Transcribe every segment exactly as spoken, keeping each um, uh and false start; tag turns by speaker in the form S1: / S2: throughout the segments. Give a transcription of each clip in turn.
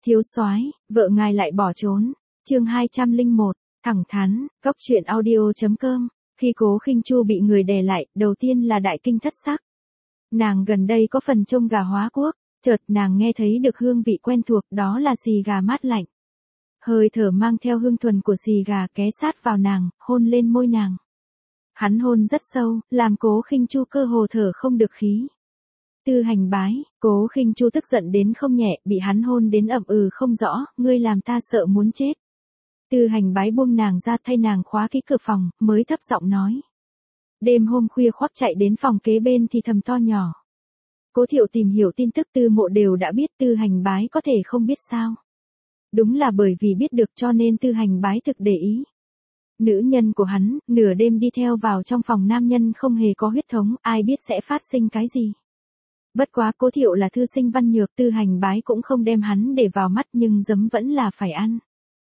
S1: Thiếu soái, vợ ngài lại bỏ trốn. Chương hai trăm lẻ một, thẳng thắn, cốc truyện audio chấm com. Khi Cố Khinh Chu bị người đè lại, đầu tiên là đại kinh thất sắc. Nàng gần đây có phần trông gà hóa quốc, chợt nàng nghe thấy được hương vị quen thuộc, đó là xì gà mát lạnh. Hơi thở mang theo hương thuần của xì gà ghé sát vào nàng, hôn lên môi nàng. Hắn hôn rất sâu, làm Cố Khinh Chu cơ hồ thở không được khí. Tư Hành bái, Cố Khinh Chu tức giận đến không nhẹ, bị hắn hôn đến ậm ừ không rõ, ngươi làm ta sợ muốn chết. Tư Hành bái buông nàng ra, thay nàng khóa kỹ cửa phòng, mới thấp giọng nói. Đêm hôm khuya khoắt chạy đến phòng kế bên thì thầm to nhỏ. Cố Thiệu tìm hiểu tin tức Tư Mộ đều đã biết, Tư Hành bái có thể không biết sao. Đúng là bởi vì biết được cho nên Tư Hành bái thực để ý. Nữ nhân của hắn, nửa đêm đi theo vào trong phòng nam nhân không hề có huyết thống, ai biết sẽ phát sinh cái gì. Bất quá Cố Thiệu là thư sinh văn nhược, Tư Hành bái cũng không đem hắn để vào mắt, nhưng giấm vẫn là phải ăn.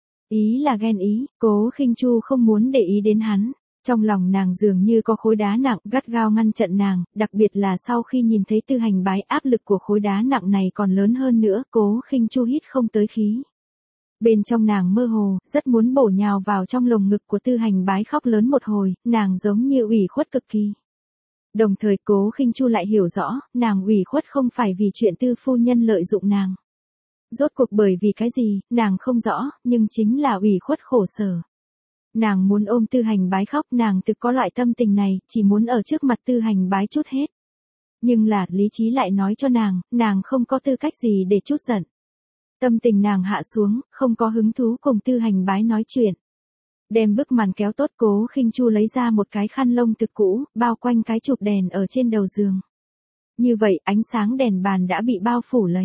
S1: Ý là ghen ý, Cố Khinh Chu không muốn để ý đến hắn. Trong lòng nàng dường như có khối đá nặng gắt gao ngăn chặn nàng, đặc biệt là sau khi nhìn thấy Tư Hành bái, áp lực của khối đá nặng này còn lớn hơn nữa, Cố Khinh Chu hít không tới khí. Bên trong nàng mơ hồ, rất muốn bổ nhào vào trong lồng ngực của Tư Hành bái khóc lớn một hồi, nàng giống như ủy khuất cực kỳ. Đồng thời Cố Khinh Chu lại hiểu rõ, nàng ủy khuất không phải vì chuyện Tư phu nhân lợi dụng nàng. Rốt cuộc bởi vì cái gì, nàng không rõ, nhưng chính là ủy khuất khổ sở. Nàng muốn ôm Tư Hành bái khóc, nàng thực có loại tâm tình này, chỉ muốn ở trước mặt Tư Hành bái trút hết. Nhưng là, lý trí lại nói cho nàng, nàng không có tư cách gì để trút giận. Tâm tình nàng hạ xuống, không có hứng thú cùng Tư Hành bái nói chuyện. Đem bức màn kéo tốt, Cố Khinh Chu lấy ra một cái khăn lông thực cũ, bao quanh cái chụp đèn ở trên đầu giường. Như vậy, ánh sáng đèn bàn đã bị bao phủ lấy.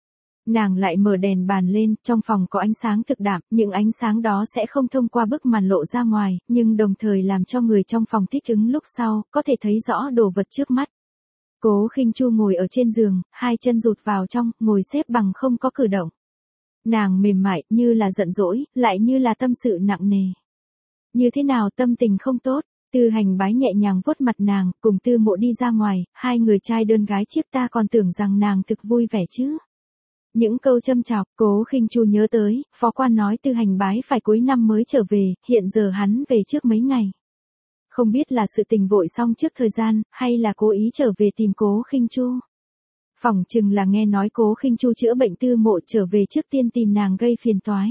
S1: Nàng lại mở đèn bàn lên, trong phòng có ánh sáng thực đạm, những ánh sáng đó sẽ không thông qua bức màn lộ ra ngoài, nhưng đồng thời làm cho người trong phòng thích ứng lúc sau, có thể thấy rõ đồ vật trước mắt. Cố Khinh Chu ngồi ở trên giường, hai chân rụt vào trong, ngồi xếp bằng không có cử động. Nàng mềm mại, như là giận dỗi, lại như là tâm sự nặng nề. Như thế nào tâm tình không tốt, Tư Hành bái nhẹ nhàng vuốt mặt nàng, cùng Tư Mộ đi ra ngoài, hai người trai đơn gái chiếc, ta còn tưởng rằng nàng thực vui vẻ chứ. Những câu châm chọc, Cố Khinh Chu nhớ tới, phó quan nói Tư Hành bái phải cuối năm mới trở về, hiện giờ hắn về trước mấy ngày. Không biết là sự tình vội xong trước thời gian, hay là cố ý trở về tìm Cố Khinh Chu. Phỏng chừng là nghe nói Cố Khinh Chu chữa bệnh Tư Mộ trở về trước tiên tìm nàng gây phiền toái.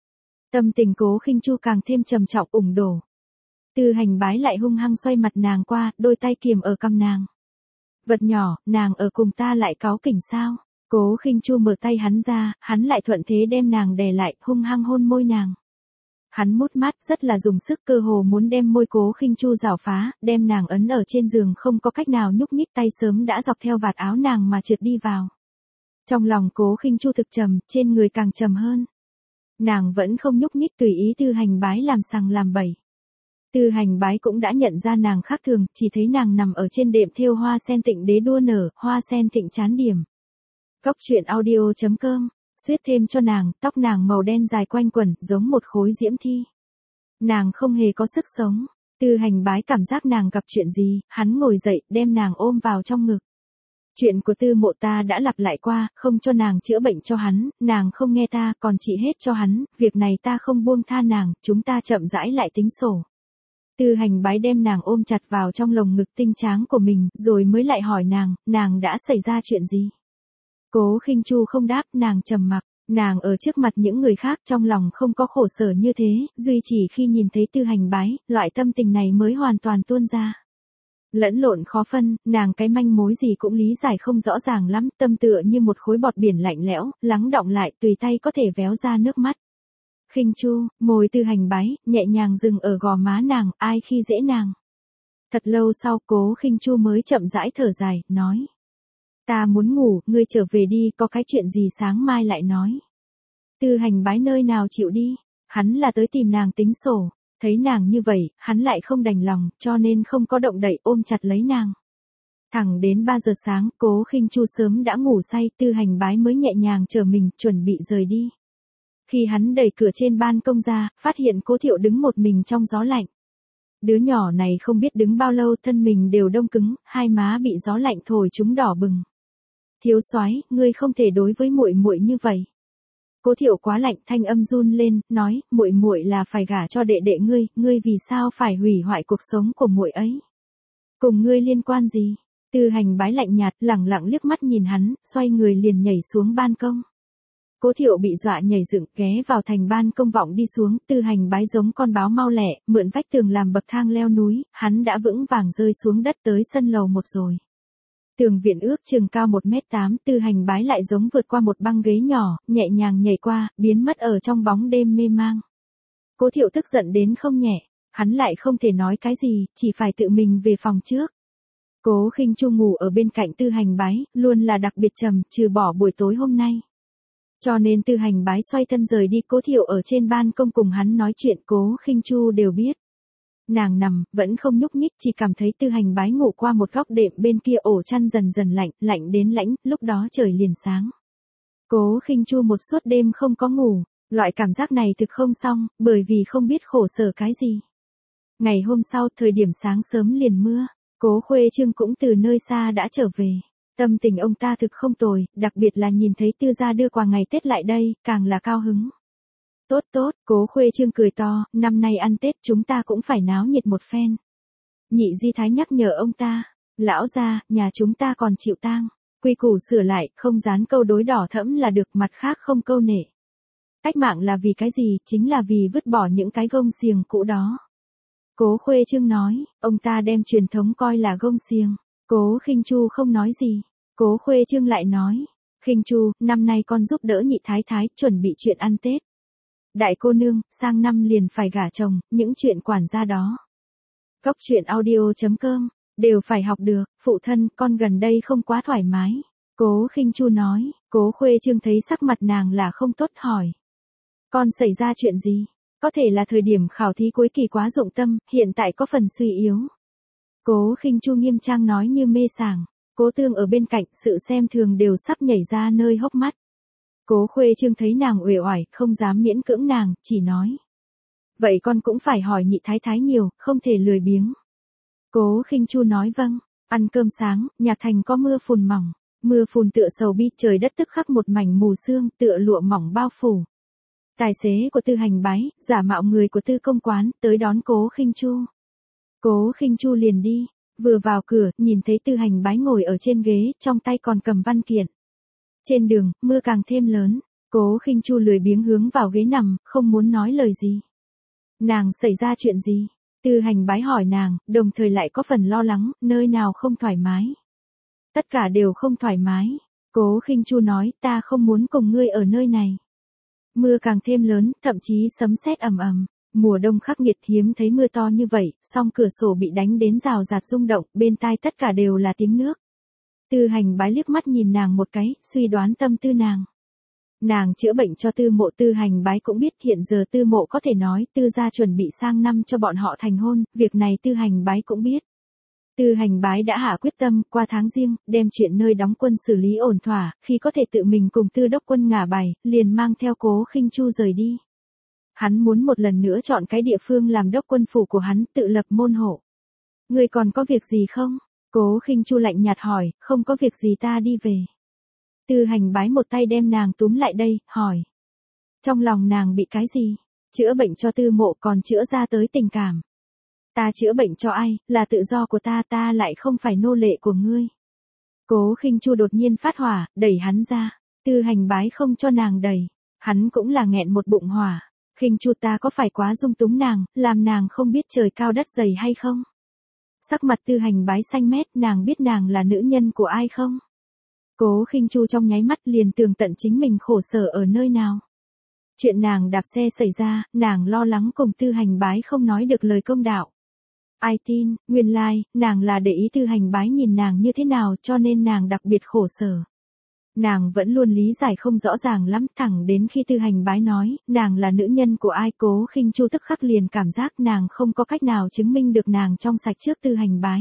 S1: Tâm tình Cố Khinh Chu càng thêm trầm trọng ủng đổ. Tư Hành bái lại hung hăng xoay mặt nàng qua, đôi tay kiềm ở cằm nàng. Vật nhỏ, nàng ở cùng ta lại cáu kỉnh sao? Cố Khinh Chu mở tay hắn ra, hắn lại thuận thế đem nàng đè lại, hung hăng hôn môi nàng. Hắn mút mát, rất là dùng sức, cơ hồ muốn đem môi Cố Khinh Chu rảo phá, đem nàng ấn ở trên giường, không có cách nào nhúc nhích, tay sớm đã dọc theo vạt áo nàng mà trượt đi vào. Trong lòng Cố Khinh Chu thực trầm, trên người càng trầm hơn. Nàng vẫn không nhúc nhích, tùy ý Tư Hành bái làm sằng làm bậy. Tư Hành bái cũng đã nhận ra nàng khác thường, chỉ thấy nàng nằm ở trên đệm thêu hoa sen tịnh đế đua nở, hoa sen tịnh chán điểm. Cốc truyện audio chấm com, xuyết thêm cho nàng, tóc nàng màu đen dài quanh quẩn, giống một khối diễm thi. Nàng không hề có sức sống. Tư Hành bái cảm giác nàng gặp chuyện gì, hắn ngồi dậy, đem nàng ôm vào trong ngực. Chuyện của Tư Mộ ta đã lặp lại qua, không cho nàng chữa bệnh cho hắn, nàng không nghe ta, còn trị hết cho hắn, việc này ta không buông tha nàng, chúng ta chậm rãi lại tính sổ. Tư Hành bái đem nàng ôm chặt vào trong lồng ngực tinh tráng của mình, rồi mới lại hỏi nàng, nàng đã xảy ra chuyện gì? Cố Khinh Chu không đáp, nàng trầm mặc, nàng ở trước mặt những người khác trong lòng không có khổ sở như thế, duy chỉ khi nhìn thấy Tư Hành bái, loại tâm tình này mới hoàn toàn tuôn ra. Lẫn lộn khó phân, nàng cái manh mối gì cũng lý giải không rõ ràng lắm, tâm tựa như một khối bọt biển lạnh lẽo, lắng đọng lại, tùy tay có thể véo ra nước mắt. Khinh Chu, môi Tư Hành bái, nhẹ nhàng dừng ở gò má nàng, ai khi dễ nàng. Thật lâu sau, Cố Khinh Chu mới chậm rãi thở dài, nói. Ta muốn ngủ, ngươi trở về đi, có cái chuyện gì sáng mai lại nói. Tư Hành bái nơi nào chịu đi, hắn là tới tìm nàng tính sổ, thấy nàng như vậy, hắn lại không đành lòng, cho nên không có động đậy, ôm chặt lấy nàng. Thẳng đến ba giờ sáng, Cố Khinh Chu sớm đã ngủ say, Tư Hành bái mới nhẹ nhàng trở mình, chuẩn bị rời đi. Khi hắn đẩy cửa trên ban công ra, phát hiện Cố Thiệu đứng một mình trong gió lạnh. Đứa nhỏ này không biết đứng bao lâu, thân mình đều đông cứng, hai má bị gió lạnh thổi chúng đỏ bừng. Thiếu soái, ngươi không thể đối với muội muội như vậy. Cố Thiệu quá lạnh, thanh âm run lên, nói, muội muội là phải gả cho đệ đệ ngươi, ngươi vì sao phải hủy hoại cuộc sống của muội ấy? Cùng ngươi liên quan gì? Tư Hành Bái lạnh nhạt, lẳng lặng liếc mắt nhìn hắn, xoay người liền nhảy xuống ban công. Cố Thiệu bị dọa nhảy dựng, ghé vào thành ban công vọng đi xuống, Tư Hành Bái giống con báo mau lẹ, mượn vách tường làm bậc thang leo núi, hắn đã vững vàng rơi xuống đất tới sân lầu một rồi. Tường viện ước chừng cao một mét tám, Tư Hành Bái lại giống vượt qua một băng ghế nhỏ, nhẹ nhàng nhảy qua, biến mất ở trong bóng đêm mê mang. Cố Thiệu tức giận đến không nhẹ, hắn lại không thể nói cái gì, chỉ phải tự mình về phòng trước. Cố Khinh Chu ngủ ở bên cạnh Tư Hành Bái, luôn là đặc biệt trầm, trừ bỏ buổi tối hôm nay. Cho nên Tư Hành Bái xoay thân rời đi, Cố Thiệu ở trên ban công cùng hắn nói chuyện, Cố Khinh Chu đều biết. Nàng nằm, vẫn không nhúc nhích, chỉ cảm thấy Tư Hành Bái ngủ qua một góc đệm bên kia, ổ chăn dần dần lạnh, lạnh đến lãnh, lúc đó trời liền sáng. Cố Khinh Chu một suốt đêm không có ngủ, loại cảm giác này thực không xong, bởi vì không biết khổ sở cái gì. Ngày hôm sau, thời điểm sáng sớm liền mưa, Cố Khuê Trương cũng từ nơi xa đã trở về. Tâm tình ông ta thực không tồi, đặc biệt là nhìn thấy Tư gia đưa quà ngày Tết lại đây, càng là cao hứng. Tốt tốt, Cố Khuê Trương cười to, năm nay ăn Tết chúng ta cũng phải náo nhiệt một phen. Nhị Di Thái nhắc nhở ông ta, lão gia, nhà chúng ta còn chịu tang, quy củ sửa lại, không dán câu đối đỏ thẫm là được, mặt khác không câu nệ. Cách mạng là vì cái gì, chính là vì vứt bỏ những cái gông xiềng cũ đó. Cố Khuê Trương nói, ông ta đem truyền thống coi là gông xiềng. Cố Khinh Chu không nói gì. Cố Khuê Trương lại nói, Khinh Chu, năm nay con giúp đỡ nhị thái thái, chuẩn bị chuyện ăn Tết. Đại cô nương, sang năm liền phải gả chồng, những chuyện quản gia đó. Cốc truyện audio chấm com, đều phải học được, phụ thân, con gần đây không quá thoải mái. Cố Khinh Chu nói, Cố Khuê Trương thấy sắc mặt nàng là không tốt, hỏi. Con xảy ra chuyện gì? Có thể là thời điểm khảo thí cuối kỳ quá dụng tâm, hiện tại có phần suy yếu. Cố Khinh Chu nghiêm trang nói như mê sảng. Cố Tương ở bên cạnh, sự xem thường đều sắp nhảy ra nơi hốc mắt. Cố Khuê Trương thấy nàng uể oải, không dám miễn cưỡng nàng, chỉ nói. Vậy con cũng phải hỏi nhị thái thái nhiều, không thể lười biếng. Cố Khinh Chu nói vâng. Ăn cơm sáng, nhà thành có mưa phùn mỏng. Mưa phùn tựa sầu bi, trời đất tức khắc một mảnh mù sương, tựa lụa mỏng bao phủ. Tài xế của Tư Hành Bái, giả mạo người của Tư công quán, tới đón Cố Khinh Chu. Cố Khinh Chu liền đi, vừa vào cửa, nhìn thấy Tư Hành Bái ngồi ở trên ghế, trong tay còn cầm văn kiện. Trên đường, mưa càng thêm lớn, Cố Khinh Chu lười biếng hướng vào ghế nằm, không muốn nói lời gì. Nàng xảy ra chuyện gì? Tư Hành Bái hỏi nàng, đồng thời lại có phần lo lắng, nơi nào không thoải mái. Tất cả đều không thoải mái. Cố Khinh Chu nói, ta không muốn cùng ngươi ở nơi này. Mưa càng thêm lớn, thậm chí sấm sét ầm ầm. Mùa đông khắc nghiệt, hiếm thấy mưa to như vậy, song cửa sổ bị đánh đến rào rạt rung động, bên tai tất cả đều là tiếng nước. Tư Hành Bái liếc mắt nhìn nàng một cái, suy đoán tâm tư nàng. Nàng chữa bệnh cho Tư Mộ, Tư Hành Bái cũng biết hiện giờ Tư Mộ có thể nói Tư gia chuẩn bị sang năm cho bọn họ thành hôn, việc này Tư Hành Bái cũng biết. Tư Hành Bái đã hạ quyết tâm, qua tháng Giêng, đem chuyện nơi đóng quân xử lý ổn thỏa, khi có thể tự mình cùng Tư đốc quân ngả bài, liền mang theo Cố Khinh Chu rời đi. Hắn muốn một lần nữa chọn cái địa phương làm đốc quân phủ của hắn, tự lập môn hộ. Ngươi còn có việc gì không? Cố Khinh Chu lạnh nhạt hỏi, không có việc gì, ta đi về. Tư Hành Bái một tay đem nàng túm lại đây, hỏi. Trong lòng nàng bị cái gì? Chữa bệnh cho Tư Mộ còn chữa ra tới tình cảm. Ta chữa bệnh cho ai, là tự do của ta, ta lại không phải nô lệ của ngươi. Cố Khinh Chu đột nhiên phát hỏa, đẩy hắn ra. Tư Hành Bái không cho nàng đẩy. Hắn cũng là nghẹn một bụng hỏa. Khinh Chu, ta có phải quá dung túng nàng, làm nàng không biết trời cao đất dày hay không? Sắc mặt Tư Hành Bái xanh mét, nàng biết nàng là nữ nhân của ai không? Cố Khinh Chu trong nháy mắt liền tường tận chính mình khổ sở ở nơi nào. Chuyện nàng đạp xe xảy ra, nàng lo lắng cùng Tư Hành Bái không nói được lời công đạo. Ai tin, nguyên lai, like, nàng là để ý Tư Hành Bái nhìn nàng như thế nào, cho nên nàng đặc biệt khổ sở. Nàng vẫn luôn lý giải không rõ ràng lắm, thẳng đến khi Tư Hành Bái nói, nàng là nữ nhân của ai, Cố Khinh Chu tức khắc liền cảm giác nàng không có cách nào chứng minh được nàng trong sạch trước Tư Hành Bái.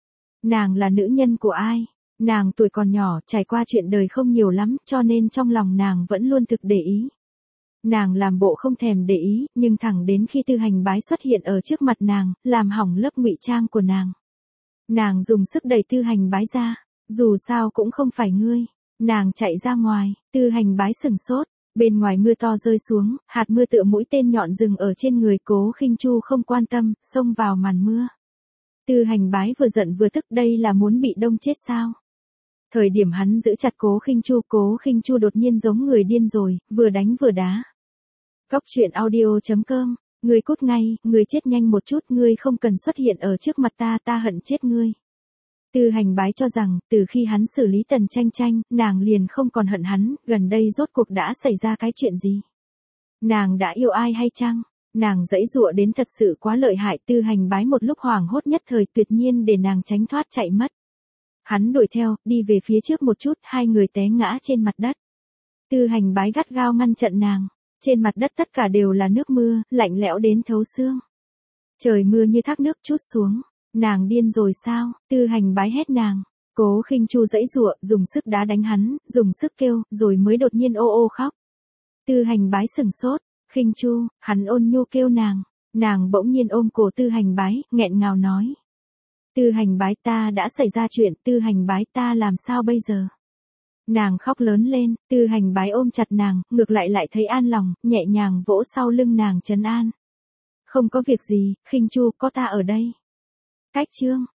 S1: Nàng là nữ nhân của ai? Nàng tuổi còn nhỏ, trải qua chuyện đời không nhiều lắm, cho nên trong lòng nàng vẫn luôn thực để ý. Nàng làm bộ không thèm để ý, nhưng thẳng đến khi Tư Hành Bái xuất hiện ở trước mặt nàng, làm hỏng lớp ngụy trang của nàng. Nàng dùng sức đẩy Tư Hành Bái ra, dù sao cũng không phải ngươi. Nàng chạy ra ngoài, Tư Hành Bái sừng sốt, Bên ngoài mưa to rơi xuống, hạt mưa tựa mũi tên nhọn dừng ở trên người Cố Khinh Chu không quan tâm, xông vào màn mưa. Tư Hành Bái vừa giận vừa tức, đây là muốn bị đông chết sao? Thời điểm hắn giữ chặt Cố Khinh Chu, Cố Khinh Chu đột nhiên giống người điên rồi, vừa đánh vừa đá. Cốc truyện audio chấm com, ngươi cút ngay, ngươi chết nhanh một chút, ngươi không cần xuất hiện ở trước mặt ta, ta hận chết ngươi. Tư Hành Bái cho rằng, từ khi hắn xử lý Tần Tranh Tranh, nàng liền không còn hận hắn, gần đây rốt cuộc đã xảy ra cái chuyện gì? Nàng đã yêu ai hay chăng? Nàng giãy giụa đến thật sự quá lợi hại, Tư Hành Bái một lúc hoảng hốt nhất thời tuyệt nhiên để nàng tránh thoát chạy mất. Hắn đuổi theo, đi về phía trước một chút, hai người té ngã trên mặt đất. Tư Hành Bái gắt gao ngăn chặn nàng. Trên mặt đất tất cả đều là nước mưa, lạnh lẽo đến thấu xương. Trời mưa như thác nước trút xuống. Nàng điên rồi sao? Tư Hành Bái hét nàng. Cố Khinh Chu giãy giụa, dùng sức đá đánh hắn, dùng sức kêu, rồi mới đột nhiên ô ô khóc. Tư Hành Bái sửng sốt. Khinh Chu, hắn ôn nhu kêu nàng. Nàng bỗng nhiên ôm cổ Tư Hành Bái, nghẹn ngào nói. Tư Hành Bái, ta đã xảy ra chuyện, Tư Hành Bái, ta làm sao bây giờ? Nàng khóc lớn lên, Tư Hành Bái ôm chặt nàng, ngược lại lại thấy an lòng, nhẹ nhàng vỗ sau lưng nàng trấn an. Không có việc gì, Khinh Chu, có ta ở đây. Cách chương